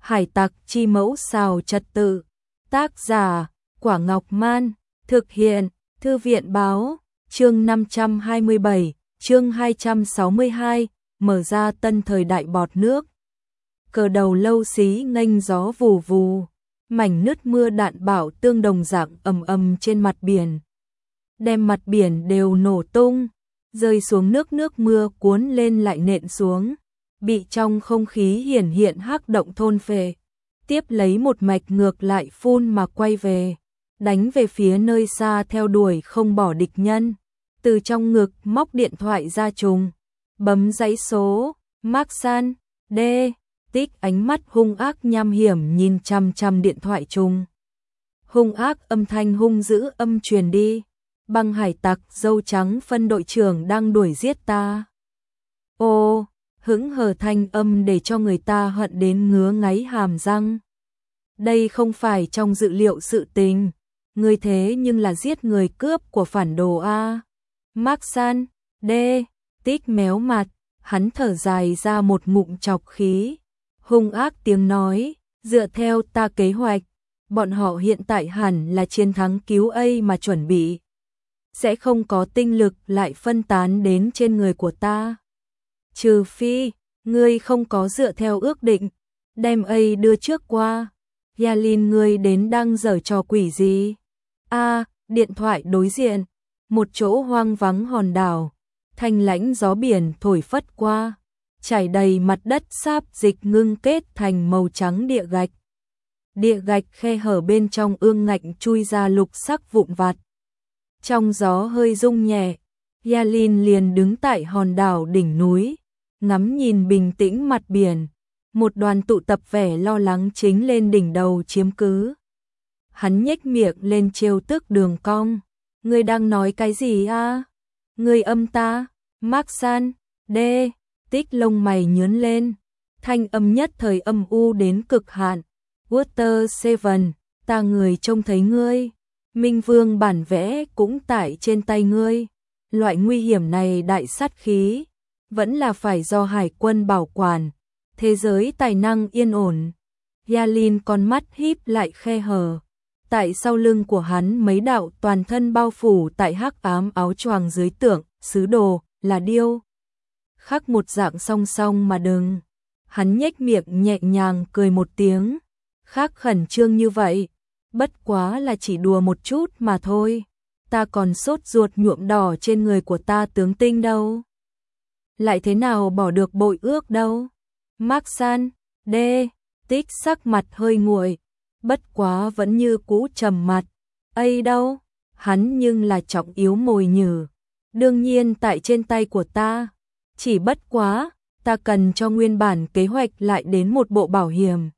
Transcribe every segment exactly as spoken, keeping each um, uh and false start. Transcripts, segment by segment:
Hải tặc chi mẫu xào trật tự. Tác giả, Quả Ngọc Man. Thực hiện, Thư viện Báo. Chương năm trăm hai mươi bảy, chương hai trăm sáu mươi hai, mở ra tân thời đại bọt nước. Cờ đầu lâu xí nghênh gió vù vù, mảnh nứt mưa đạn bão tương đồng dạng ầm ầm trên mặt biển. Đem mặt biển đều nổ tung, rơi xuống nước, nước mưa cuốn lên lại nện xuống, bị trong không khí hiển hiện hắc động thôn phệ. Tiếp lấy một mạch ngược lại phun mà quay về, đánh về phía nơi xa theo đuổi không bỏ địch nhân. Từ trong ngực móc điện thoại ra trùng, bấm dãy số, Mark San, D, Tích ánh mắt hung ác nham hiểm nhìn chằm chằm điện thoại trùng. Hung ác âm thanh hung dữ âm truyền đi, băng hải tặc dâu trắng phân đội trưởng đang đuổi giết ta. Ô, hững hờ thanh âm để cho người ta hận đến ngứa ngáy hàm răng. Đây không phải trong dự liệu sự tình, người thế nhưng là giết người cướp của phản đồ a. Mark San, D, Tích méo mặt, hắn thở dài ra một ngụm chọc khí. Hung ác tiếng nói, dựa theo ta kế hoạch, bọn họ hiện tại hẳn là chiến thắng cứu A mà chuẩn bị. Sẽ không có tinh lực lại phân tán đến trên người của ta. Trừ phi, ngươi không có dựa theo ước định, đem A đưa trước qua. Yalin, ngươi đến đang giở trò quỷ gì? A, điện thoại đối diện, một chỗ hoang vắng hòn đảo, thanh lãnh gió biển thổi phất qua, trải đầy mặt đất sáp dịch ngưng kết thành màu trắng địa gạch. Địa gạch khe hở bên trong ương ngạnh chui ra lục sắc vụn vặt. Trong gió hơi rung nhẹ, Yalin liền đứng tại hòn đảo đỉnh núi, ngắm nhìn bình tĩnh mặt biển. Một đoàn tụ tập vẻ lo lắng chính lên đỉnh đầu chiếm cứ. Hắn nhếch miệng lên trêu tức đường cong. Ngươi đang nói cái gì a? Ngươi âm ta? Mark San, D, Tích lông mày nhướn lên, thanh âm nhất thời âm u đến cực hạn. Water Seven, ta người trông thấy ngươi. Minh Vương bản vẽ cũng tại trên tay ngươi. Loại nguy hiểm này đại sát khí, vẫn là phải do hải quân bảo quản. Thế giới tài năng yên ổn. Yalin con mắt híp lại khe hở. Tại sau lưng của hắn mấy đạo toàn thân bao phủ tại hắc ám áo choàng dưới tượng, sứ đồ, là điêu. Khắc một dạng song song mà đừng. Hắn nhếch miệng nhẹ nhàng cười một tiếng. Khác khẩn trương như vậy, bất quá là chỉ đùa một chút mà thôi. Ta còn sốt ruột nhuộm đỏ trên người của ta tướng tinh đâu. Lại thế nào bỏ được bội ước đâu. Mark San, D, Tích sắc mặt hơi nguội, bất quá vẫn như cũ trầm mặt. Ây đâu, hắn nhưng là trọng yếu mồi nhử. Đương nhiên tại trên tay của ta. Chỉ bất quá, ta cần cho nguyên bản kế hoạch lại đến một bộ bảo hiểm.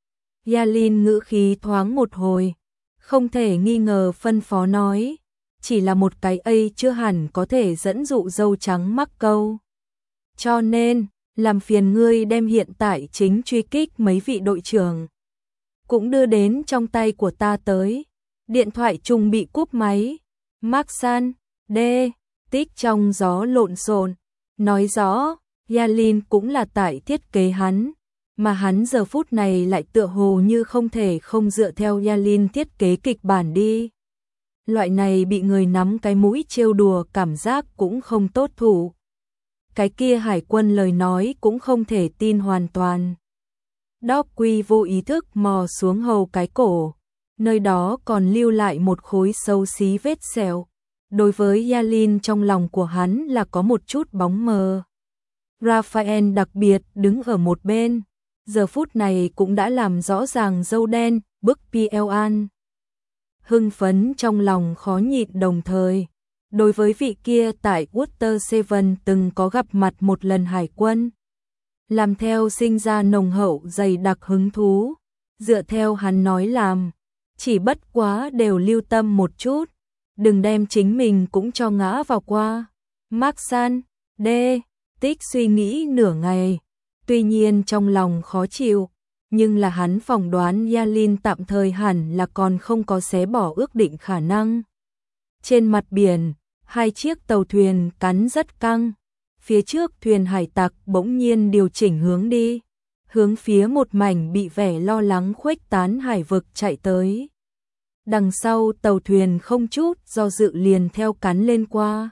Yalin ngữ khí thoáng một hồi, không thể nghi ngờ phân phó nói. Chỉ là một cái A chưa hẳn có thể dẫn dụ dâu trắng mắc câu. Cho nên, làm phiền ngươi đem hiện tại chính truy kích mấy vị đội trưởng cũng đưa đến trong tay của ta tới. Điện thoại trùng bị cúp máy. Mark San, D, Tích trong gió lộn xộn, nói rõ, Yalin cũng là tại thiết kế hắn, mà hắn giờ phút này lại tựa hồ như không thể không dựa theo Yalin thiết kế kịch bản đi. Loại này bị người nắm cái mũi trêu đùa cảm giác cũng không tốt thủ. Cái kia hải quân lời nói cũng không thể tin hoàn toàn. Đốc Quy vô ý thức mò xuống hầu cái cổ, nơi đó còn lưu lại một khối xấu xí vết sẹo. Đối với Yalin trong lòng của hắn là có một chút bóng mờ. Raphael đặc biệt đứng ở một bên, giờ phút này cũng đã làm rõ ràng dâu đen, bức pê lờ an. Hưng phấn trong lòng khó nhịn đồng thời. Đối với vị kia tại Water Seven từng có gặp mặt một lần hải quân, làm theo sinh ra nồng hậu dày đặc hứng thú. Dựa theo hắn nói làm, chỉ bất quá đều lưu tâm một chút, đừng đem chính mình cũng cho ngã vào qua. Mark San, D, Tích suy nghĩ nửa ngày, tuy nhiên trong lòng khó chịu, nhưng là hắn phỏng đoán Yalin tạm thời hẳn là còn không có xé bỏ ước định khả năng. Trên mặt biển, hai chiếc tàu thuyền cắn rất căng. Phía trước thuyền hải tặc bỗng nhiên điều chỉnh hướng đi. hướng phía một mảnh bị vẻ lo lắng khuếch tán hải vực chạy tới. Đằng sau tàu thuyền không chút do dự liền theo cắn lên qua.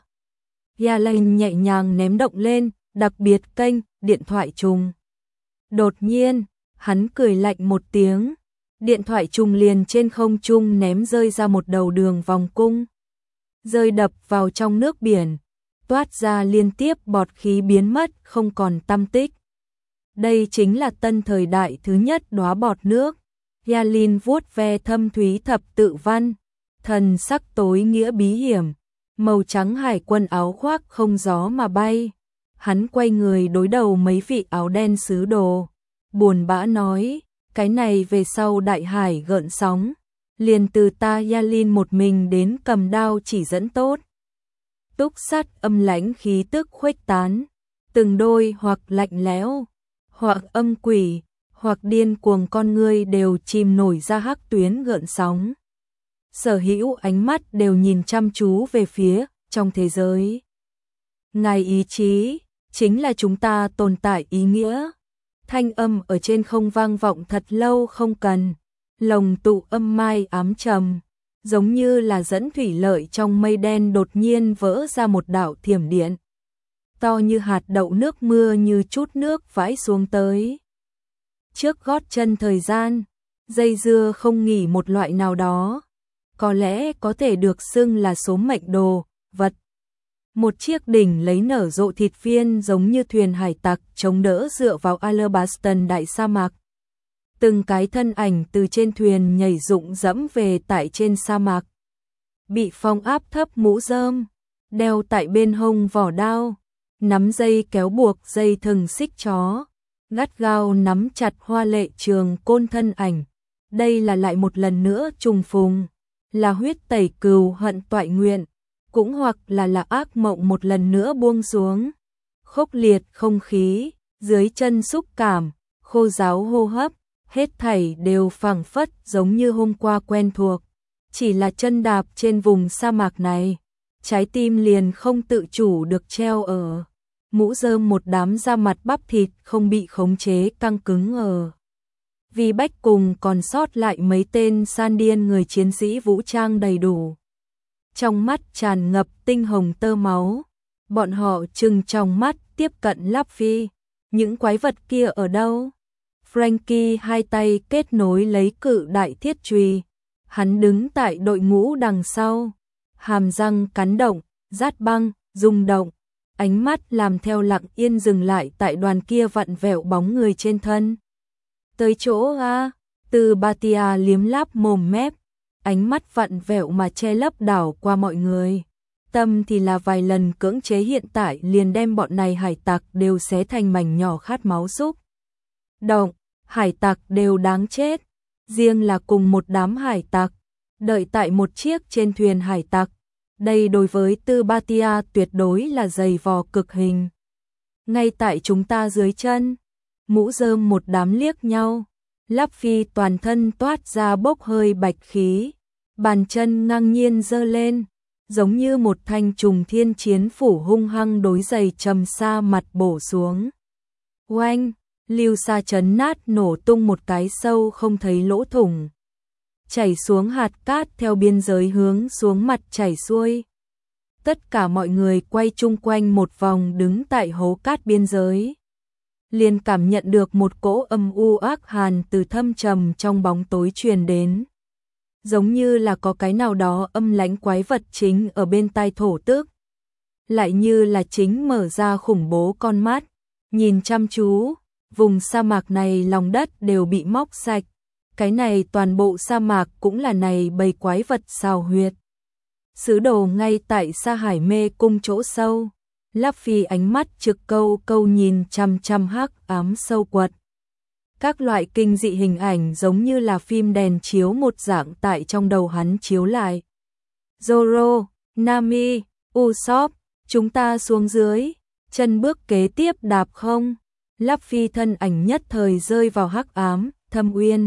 Yalen nhẹ nhàng ném động lên, đặc biệt kênh, điện thoại trùng. Đột nhiên, hắn cười lạnh một tiếng, điện thoại trùng liền trên không trung ném rơi ra một đầu đường vòng cung. Rơi đập vào trong nước biển, toát ra liên tiếp bọt khí biến mất không còn tăm tích. Đây chính là tân thời đại thứ nhất đóa bọt nước. Yalin vuốt ve thâm thúy thập tự văn, thần sắc tối nghĩa bí hiểm, màu trắng hải quân áo khoác không gió mà bay. Hắn quay người đối đầu mấy vị áo đen sứ đồ, buồn bã nói, cái này về sau đại hải gợn sóng, liền từ ta Yalin một mình đến cầm đao chỉ dẫn tốt. Túc sắt âm lãnh khí tức khuếch tán, từng đôi hoặc lạnh lẽo, hoặc âm quỷ, hoặc điên cuồng con ngươi đều chìm nổi ra hắc tuyến gợn sóng. Sở hữu ánh mắt đều nhìn chăm chú về phía trong thế giới. Ngài ý chí, chính là chúng ta tồn tại ý nghĩa. Thanh âm ở trên không vang vọng thật lâu không cần. Lồng tụ âm mai ám trầm, giống như là dẫn thủy lợi trong mây đen đột nhiên vỡ ra một đạo thiểm điện. To như hạt đậu nước mưa như chút nước vãi xuống tới. Trước gót chân thời gian, dây dưa không nghỉ một loại nào đó, có lẽ có thể được xưng là số mệnh đồ, vật. Một chiếc đỉnh lấy nở rộ thịt viên giống như thuyền hải tặc chống đỡ dựa vào Alabaston đại sa mạc. Từng cái thân ảnh từ trên thuyền nhảy rụng dẫm về tại trên sa mạc. Bị phong áp thấp mũ rơm, đeo tại bên hông vỏ đao, nắm dây kéo buộc dây thừng xích chó, gắt gao nắm chặt hoa lệ trường côn thân ảnh. Đây là lại một lần nữa trùng phùng, là huyết tẩy cừu hận toại nguyện, cũng hoặc là là ác mộng một lần nữa buông xuống. Khốc liệt không khí, dưới chân xúc cảm, khô ráo hô hấp, hết thảy đều phảng phất giống như hôm qua quen thuộc. Chỉ là chân đạp trên vùng sa mạc này, trái tim liền không tự chủ được treo ở. Mũ rơm một đám da mặt bắp thịt không bị khống chế căng cứng ở. Vì bách cùng còn sót lại mấy tên san điên người chiến sĩ vũ trang đầy đủ. Trong mắt tràn ngập tinh hồng tơ máu, bọn họ trừng trong mắt tiếp cận Luffy. Những quái vật kia ở đâu? Frankie hai tay kết nối lấy cự đại thiết chùy, hắn đứng tại đội ngũ đằng sau, hàm răng cắn động, rát băng, rung động, ánh mắt làm theo lặng yên dừng lại tại đoàn kia vặn vẹo bóng người trên thân. Tới chỗ a, Từ Batia liếm láp mồm mép, ánh mắt vặn vẹo mà che lấp đảo qua mọi người. Tâm thì là vài lần cưỡng chế hiện tại liền đem bọn này hải tặc đều xé thành mảnh nhỏ khát máu xúc. Động, hải tặc đều đáng chết, riêng là cùng một đám hải tặc, đợi tại một chiếc trên thuyền hải tặc. Đây đối với Tư Batia tuyệt đối là giày vò cực hình. Ngay tại chúng ta dưới chân, mũ rơm một đám liếc nhau, Luffy toàn thân toát ra bốc hơi bạch khí, bàn chân ngang nhiên giơ lên, giống như một thanh trùng thiên chiến phủ hung hăng đối giày trầm sa mặt bổ xuống. Oanh, lưu sa chấn nát nổ tung một cái sâu không thấy lỗ thủng. Chảy xuống hạt cát theo biên giới hướng xuống mặt chảy xuôi. Tất cả mọi người quay chung quanh một vòng đứng tại hố cát biên giới. Liền cảm nhận được một cỗ âm u ác hàn từ thâm trầm trong bóng tối truyền đến. Giống như là có cái nào đó âm lãnh quái vật chính ở bên tai thổ tước. Lại như là chính mở ra khủng bố con mắt, nhìn chăm chú, vùng sa mạc này lòng đất đều bị móc sạch. Cái này toàn bộ sa mạc cũng là này bầy quái vật xào huyệt. Sứ đồ ngay tại Sa Hải mê cung chỗ sâu, Luffy ánh mắt trực câu câu nhìn chăm chăm hắc ám sâu quật. Các loại kinh dị hình ảnh giống như là phim đèn chiếu một dạng tại trong đầu hắn chiếu lại. Zoro, Nami, Usopp, chúng ta xuống dưới, chân bước kế tiếp đạp không? Luffy thân ảnh nhất thời rơi vào hắc ám, thâm uyên.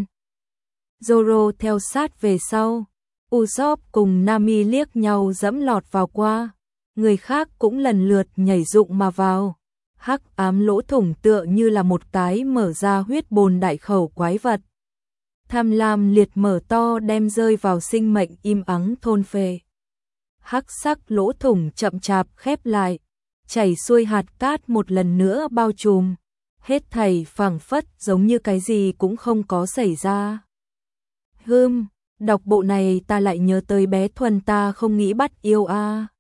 Zoro theo sát về sau, Usopp cùng Nami liếc nhau dẫm lọt vào qua, người khác cũng lần lượt nhảy dụng mà vào. Hắc ám lỗ thủng tựa như là một cái mở ra huyết bồn đại khẩu quái vật. Tham lam liệt mở to đem rơi vào sinh mệnh im ắng thôn phệ. Hắc sắc lỗ thủng chậm chạp khép lại, chảy xuôi hạt cát một lần nữa bao trùm, hết thảy phảng phất giống như cái gì cũng không có xảy ra. Hừm, đọc bộ này ta lại nhớ tới bé Thuần ta không nghĩ bắt yêu a.